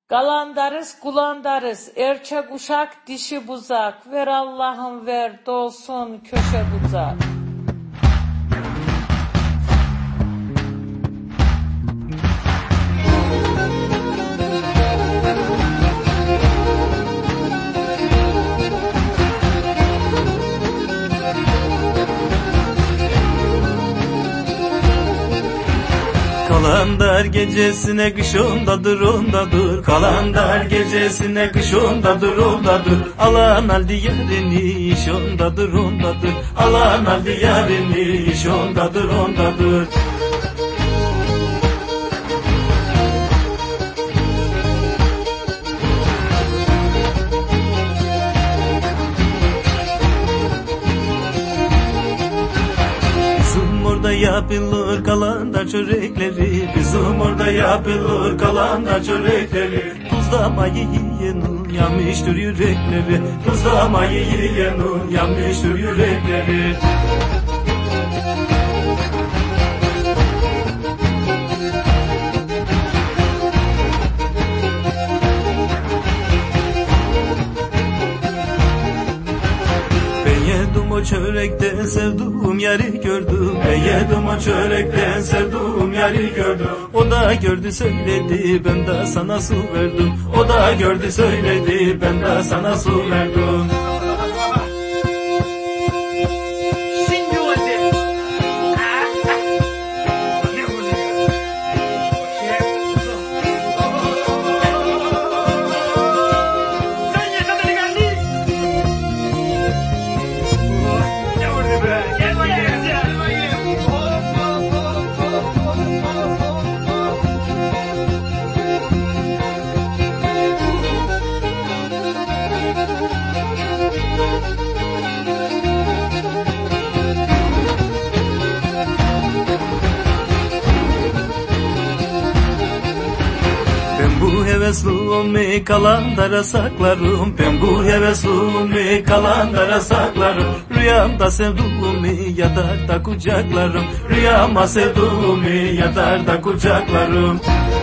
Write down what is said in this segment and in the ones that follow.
Galandarız, gulandarız, erkek uşak, dişi buzak. Ver Allah'ım ver, dolsun köşe bucak. Kalandar gecesine kış ondadır ondadır. Kalandar gecesine kış ondadır ondadır. Alan aldı yarini iş ondadır ondadır. Alan aldı yarini iş ondadır ondadır. Orada yapılır kalandar çörekleri. Bizim orada yapılır kalandar çörekleri. Tuzlamayı yiyenin yanmıştır yürekleri. Tuzlamayı yiyenin yanmıştır yürekleri. Yedim o çörekten sevduğum yeri gördüm. Yedim o çörekten sevduğum yeri gördüm. O da gördü söyledi, ben de sana su verdim. O da gördü söyledi, ben de sana su verdim. Bu hevesluğumu kalandara saklarım. Ben bu hevesluğumu kalandara saklarım. Rüyamda sevduğumu yatar da kucaklarım. Rüyama sevduğumu yatar da kucaklarım.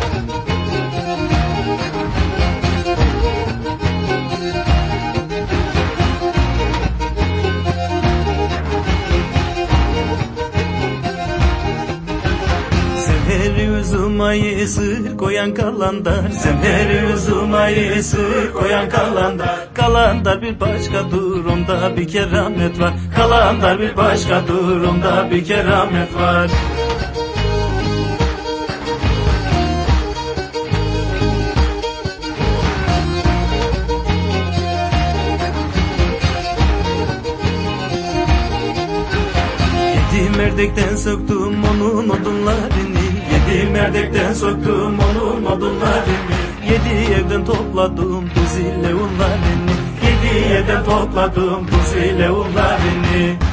Zemheri üzümayı sır koyan kalandar. Zemheri üzümayı sır koyan kalandar. Kalandar bir başka durumda bir keramet var. Kalandar bir başka durumda bir keramet var. Merdekten söktüm onun odunlarını. Yedi merdekten söktüm onun odunlarını. Yedi evden topladım tuz ile unlarını. Yedi evden topladım tuz ile unlarını.